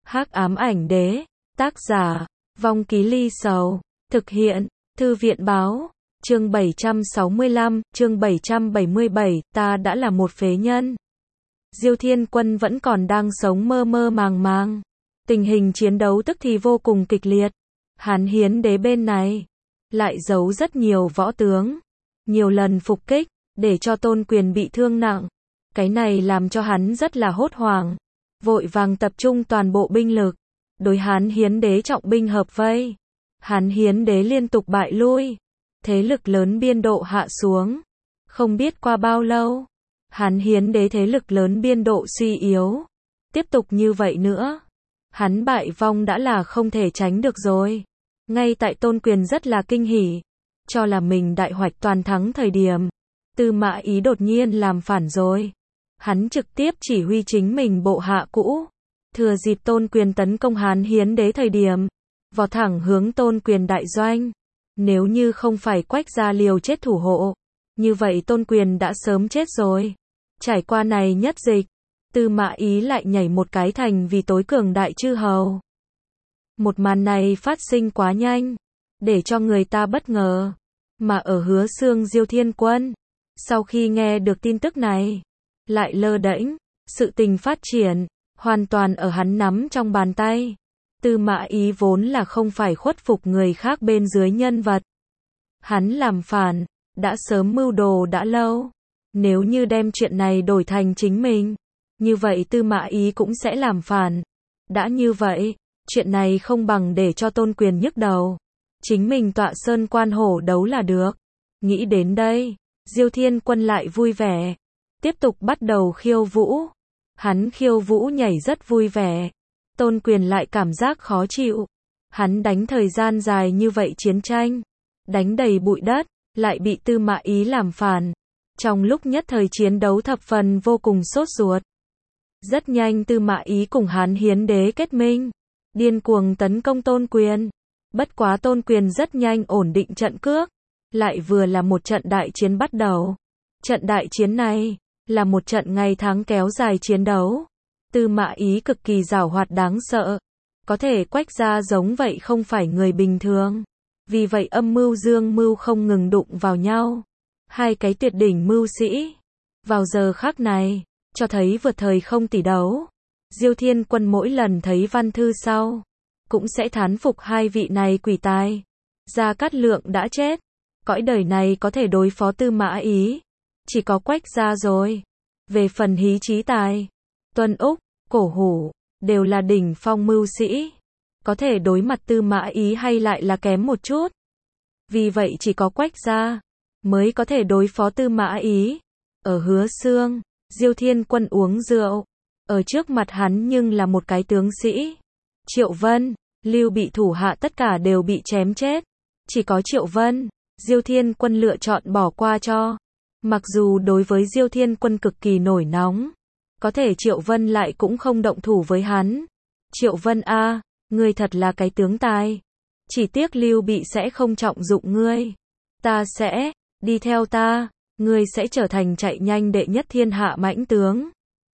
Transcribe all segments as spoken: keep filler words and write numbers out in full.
Hắc ám ảnh đế, tác giả, Vong Ký Ly Sầu, thực hiện, Thư viện báo, chương bảy trăm sáu mươi lăm, chương bảy trăm bảy mươi bảy, ta đã là một phế nhân. Diêu Thiên Quân vẫn còn đang sống mơ mơ màng màng. Tình hình chiến đấu tức thì vô cùng kịch liệt. Hán Hiến đế bên này lại giấu rất nhiều võ tướng, nhiều lần phục kích, để cho Tôn Quyền bị thương nặng. Cái này làm cho hắn rất là hốt hoảng, vội vàng tập trung toàn bộ binh lực, đối Hán Hiến đế trọng binh hợp vây. Hán Hiến đế liên tục bại lui, thế lực lớn biên độ hạ xuống. Không biết qua bao lâu, Hán Hiến đế thế lực lớn biên độ suy yếu. Tiếp tục như vậy nữa, hắn bại vong đã là không thể tránh được rồi. Ngay tại Tôn Quyền rất là kinh hỉ, cho là mình đại hoạch toàn thắng thời điểm, Tư Mã Ý đột nhiên làm phản rồi. Hắn trực tiếp chỉ huy chính mình bộ hạ cũ, thừa dịp Tôn Quyền tấn công Hán Hiến đế thời điểm, vọt thẳng hướng Tôn Quyền đại doanh. Nếu như không phải Quách gia liều chết thủ hộ, như vậy Tôn Quyền đã sớm chết rồi. Trải qua này nhất dịch, Tư Mã Ý lại nhảy một cái thành vì tối cường đại chư hầu. Một màn này phát sinh quá nhanh, để cho người ta bất ngờ. Mà ở Hứa Xương Diêu Thiên Quân, sau khi nghe được tin tức này, lại lơ đễnh. Sự tình phát triển, hoàn toàn ở hắn nắm trong bàn tay. Tư Mã Ý vốn là không phải khuất phục người khác bên dưới nhân vật. Hắn làm phản, đã sớm mưu đồ đã lâu. Nếu như đem chuyện này đổi thành chính mình, như vậy Tư Mã Ý cũng sẽ làm phản. Đã như vậy, chuyện này không bằng để cho Tôn Quyền nhức đầu. Chính mình tọa sơn quan hổ đấu là được. Nghĩ đến đây, Diêu Thiên Quân lại vui vẻ. Tiếp tục bắt đầu khiêu vũ. Hắn khiêu vũ nhảy rất vui vẻ. Tôn Quyền lại cảm giác khó chịu. Hắn đánh thời gian dài như vậy chiến tranh, đánh đầy bụi đất, lại bị Tư Mã Ý làm phản. Trong lúc nhất thời chiến đấu thập phần vô cùng sốt ruột. Rất nhanh Tư Mã Ý cùng Hán Hiến đế kết minh, điên cuồng tấn công Tôn Quyền. Bất quá Tôn Quyền rất nhanh ổn định trận cước. Lại vừa là một trận đại chiến bắt đầu. Trận đại chiến này là một trận ngày tháng kéo dài chiến đấu. Tư Mã Ý cực kỳ giàu hoạt đáng sợ. Có thể Quách gia giống vậy không phải người bình thường. Vì vậy âm mưu dương mưu không ngừng đụng vào nhau. Hai cái tuyệt đỉnh mưu sĩ. Vào giờ khắc này, cho thấy vượt thời không tỷ đấu. Diêu Thiên Quân mỗi lần thấy văn thư sau, cũng sẽ thán phục hai vị này quỷ tài. Gia Cát Lượng đã chết, cõi đời này có thể đối phó Tư Mã Ý, chỉ có Quách gia rồi. Về phần Hí Chí Tài, Tuân Úc, Cổ Hủ, đều là đỉnh phong mưu sĩ. Có thể đối mặt Tư Mã Ý hay lại là kém một chút. Vì vậy chỉ có Quách gia mới có thể đối phó Tư Mã Ý. Ở Hứa Xương, Diêu Thiên Quân uống rượu. Ở trước mặt hắn nhưng là một cái tướng sĩ. Triệu Vân, Lưu Bị thủ hạ tất cả đều bị chém chết. Chỉ có Triệu Vân, Diêu Thiên Quân lựa chọn bỏ qua cho. Mặc dù đối với Diêu Thiên Quân cực kỳ nổi nóng, có thể Triệu Vân lại cũng không động thủ với hắn. Triệu Vân a, ngươi thật là cái tướng tài. Chỉ tiếc Lưu Bị sẽ không trọng dụng ngươi. Ta sẽ, đi theo ta, ngươi sẽ trở thành chạy nhanh đệ nhất thiên hạ mãnh tướng.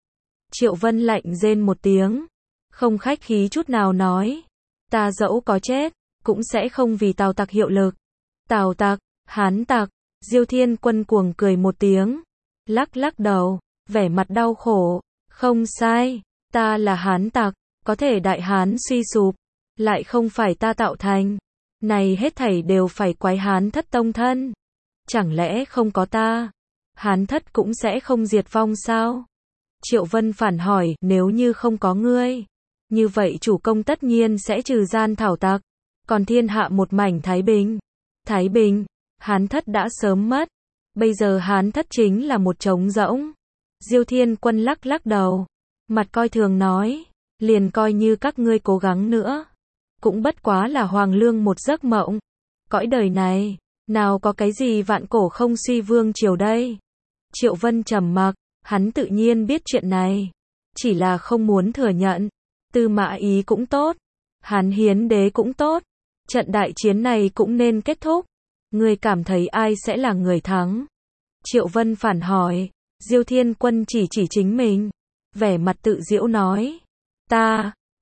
Triệu Vân lạnh rên một tiếng, không khách khí chút nào nói. Ta dẫu có chết, cũng sẽ không vì Tào tặc hiệu lực. Tào tặc, Hán tặc. Diêu Thiên Quân cuồng cười một tiếng, lắc lắc đầu, vẻ mặt đau khổ. Không sai, ta là Hán tặc, có thể Đại Hán suy sụp, lại không phải ta tạo thành. Này hết thảy đều phải quái Hán thất tông thân. Chẳng lẽ không có ta, Hán thất cũng sẽ không diệt vong sao? Triệu Vân phản hỏi, nếu như không có ngươi, như vậy chủ công tất nhiên sẽ trừ gian thảo tặc, còn thiên hạ một mảnh thái bình. Thái bình, Hán thất đã sớm mất, bây giờ Hán thất chính là một trống rỗng. Diêu Thiên Quân lắc lắc đầu, mặt coi thường nói, liền coi như các ngươi cố gắng nữa, cũng bất quá là hoàng lương một giấc mộng. Cõi đời này, nào có cái gì vạn cổ không suy vương triều đây. Triệu Vân trầm mặc, hắn tự nhiên biết chuyện này, chỉ là không muốn thừa nhận. Tư Mã Ý cũng tốt, Hán Hiến đế cũng tốt, trận đại chiến này cũng nên kết thúc. Ngươi cảm thấy ai sẽ là người thắng? Triệu Vân phản hỏi. Diêu Thiên Quân chỉ chỉ chính mình, vẻ mặt tự giễu nói, ta,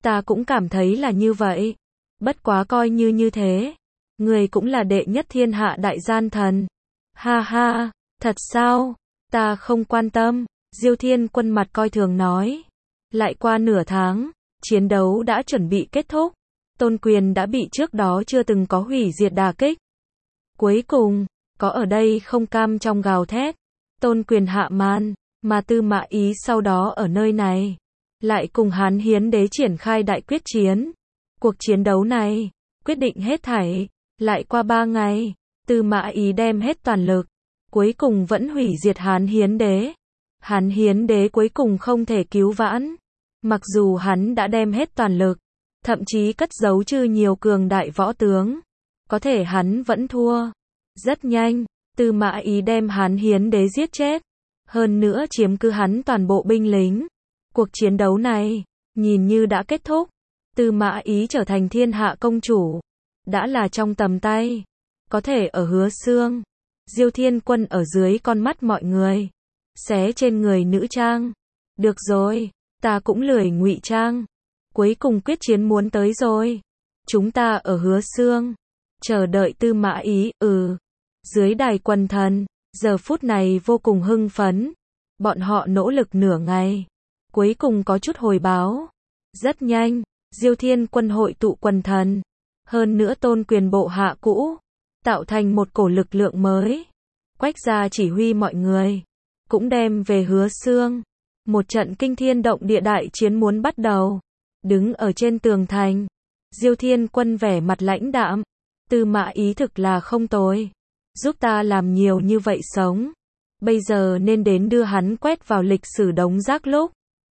Ta cũng cảm thấy là như vậy. Bất quá coi như như thế. Người cũng là đệ nhất thiên hạ đại gian thần. Ha ha, thật sao? Ta không quan tâm. Diêu Thiên Quân mặt coi thường nói. Lại qua nửa tháng, chiến đấu đã chuẩn bị kết thúc. Tôn Quyền đã bị trước đó chưa từng có hủy diệt đả kích. Cuối cùng, có ở đây không cam trong gào thét. Tôn Quyền hạ màn, mà Tư Mã Ý sau đó ở nơi này. Lại cùng Hán Hiến Đế triển khai đại quyết chiến. Cuộc chiến đấu này, quyết định hết thảy. Lại qua ba ngày, Tư Mã Ý đem hết toàn lực. Cuối cùng vẫn hủy diệt Hán Hiến Đế. Hán Hiến Đế cuối cùng không thể cứu vãn. Mặc dù hắn đã đem hết toàn lực, thậm chí cất giấu chư nhiều cường đại võ tướng. Có thể hắn vẫn thua. Rất nhanh, Tư Mã Ý đem Hán Hiến Đế giết chết. Hơn nữa chiếm cứ hắn toàn bộ binh lính. Cuộc chiến đấu này, nhìn như đã kết thúc. Tư Mã Ý trở thành thiên hạ công chủ. Đã là trong tầm tay. Có thể ở Hứa Xương. Diêu Thiên Quân ở dưới con mắt mọi người. Xé trên người nữ trang. Được rồi, ta cũng lười ngụy trang. Cuối cùng quyết chiến muốn tới rồi. Chúng ta ở Hứa Xương. Chờ đợi Tư Mã Ý, ừ. Dưới đài quần thần, giờ phút này vô cùng hưng phấn. Bọn họ nỗ lực nửa ngày. Cuối cùng có chút hồi báo. Rất nhanh, Diêu Thiên Quân hội tụ quần thần. Hơn nữa Tôn Quyền bộ hạ cũ. Tạo thành một cổ lực lượng mới. Quách gia chỉ huy mọi người. Cũng đem về Hứa Xương. Một trận kinh thiên động địa đại chiến muốn bắt đầu. Đứng ở trên tường thành. Diêu Thiên Quân vẻ mặt lãnh đạm. Tư Mã Ý thực là không tồi. Giúp ta làm nhiều như vậy sống. Bây giờ nên đến đưa hắn quét vào lịch sử đống rác lúc.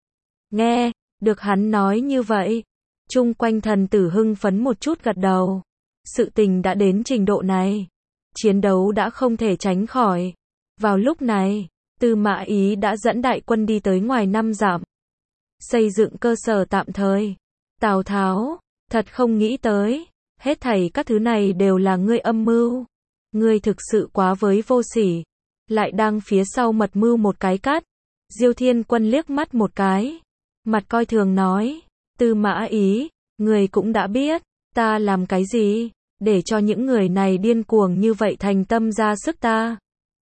Nghe, được hắn nói như vậy. Chung quanh thần tử hưng phấn một chút gật đầu. Sự tình đã đến trình độ này. Chiến đấu đã không thể tránh khỏi. Vào lúc này, Tư Mã Ý đã dẫn đại quân đi tới ngoài năm dặm. Xây dựng cơ sở tạm thời. Tào Tháo, thật không nghĩ tới. Hết thảy các thứ này đều là ngươi âm mưu. Ngươi thực sự quá với vô sỉ. Lại đang phía sau mật mưu một cái cắt. Diêu Thiên Quân liếc mắt một cái. Mặt coi thường nói. Tư Mã Ý, người cũng đã biết. Ta làm cái gì? Để cho những người này điên cuồng như vậy thành tâm ra sức ta.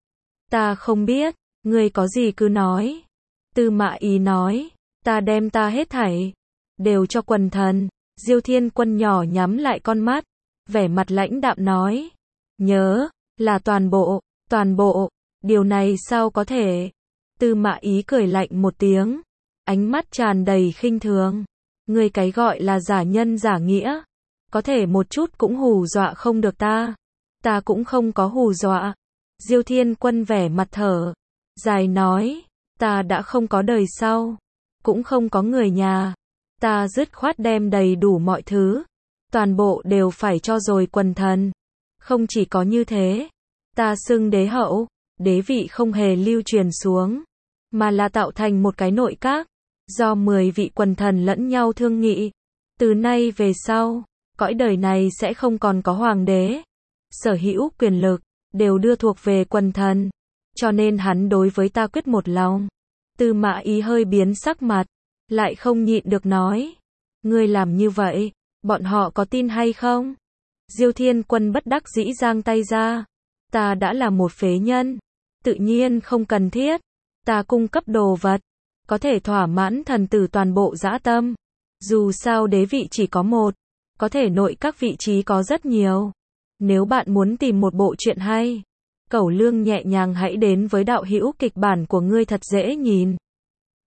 Ta không biết. Ngươi có gì cứ nói. Tư Mã Ý nói. Ta đem ta hết thảy. Đều cho quần thần. Diêu Thiên Quân nhỏ nhắm lại con mắt. Vẻ mặt lãnh đạm nói. Nhớ, là toàn bộ, toàn bộ. Điều này sao có thể? Tư Mã Ý cười lạnh một tiếng. Ánh mắt tràn đầy khinh thường. Ngươi cái gọi là giả nhân giả nghĩa. Có thể một chút cũng hù dọa không được ta. Ta cũng không có hù dọa. Diêu Thiên Quân vẻ mặt thở. Dài nói. Ta đã không có đời sau. Cũng không có người nhà. Ta dứt khoát đem đầy đủ mọi thứ. Toàn bộ đều phải cho rồi quần thần. Không chỉ có như thế. Ta xưng đế hậu. Đế vị không hề lưu truyền xuống. Mà là tạo thành một cái nội các. Do mười vị quần thần lẫn nhau thương nghị. Từ nay về sau, cõi đời này sẽ không còn có hoàng đế. Sở hữu quyền lực, đều đưa thuộc về quần thần. Cho nên hắn đối với ta quyết một lòng. Tư Mã Ý hơi biến sắc mặt. Lại không nhịn được nói. Ngươi làm như vậy, bọn họ có tin hay không? Diêu Thiên Quân bất đắc dĩ giang tay ra. Ta đã là một phế nhân. Tự nhiên không cần thiết. Ta cung cấp đồ vật. Có thể thỏa mãn thần tử toàn bộ dã tâm. Dù sao đế vị chỉ có một. Có thể nội các vị trí có rất nhiều. Nếu bạn muốn tìm một bộ truyện hay. Cẩu Lương nhẹ nhàng hãy đến với đạo hữu kịch bản của ngươi thật dễ nhìn.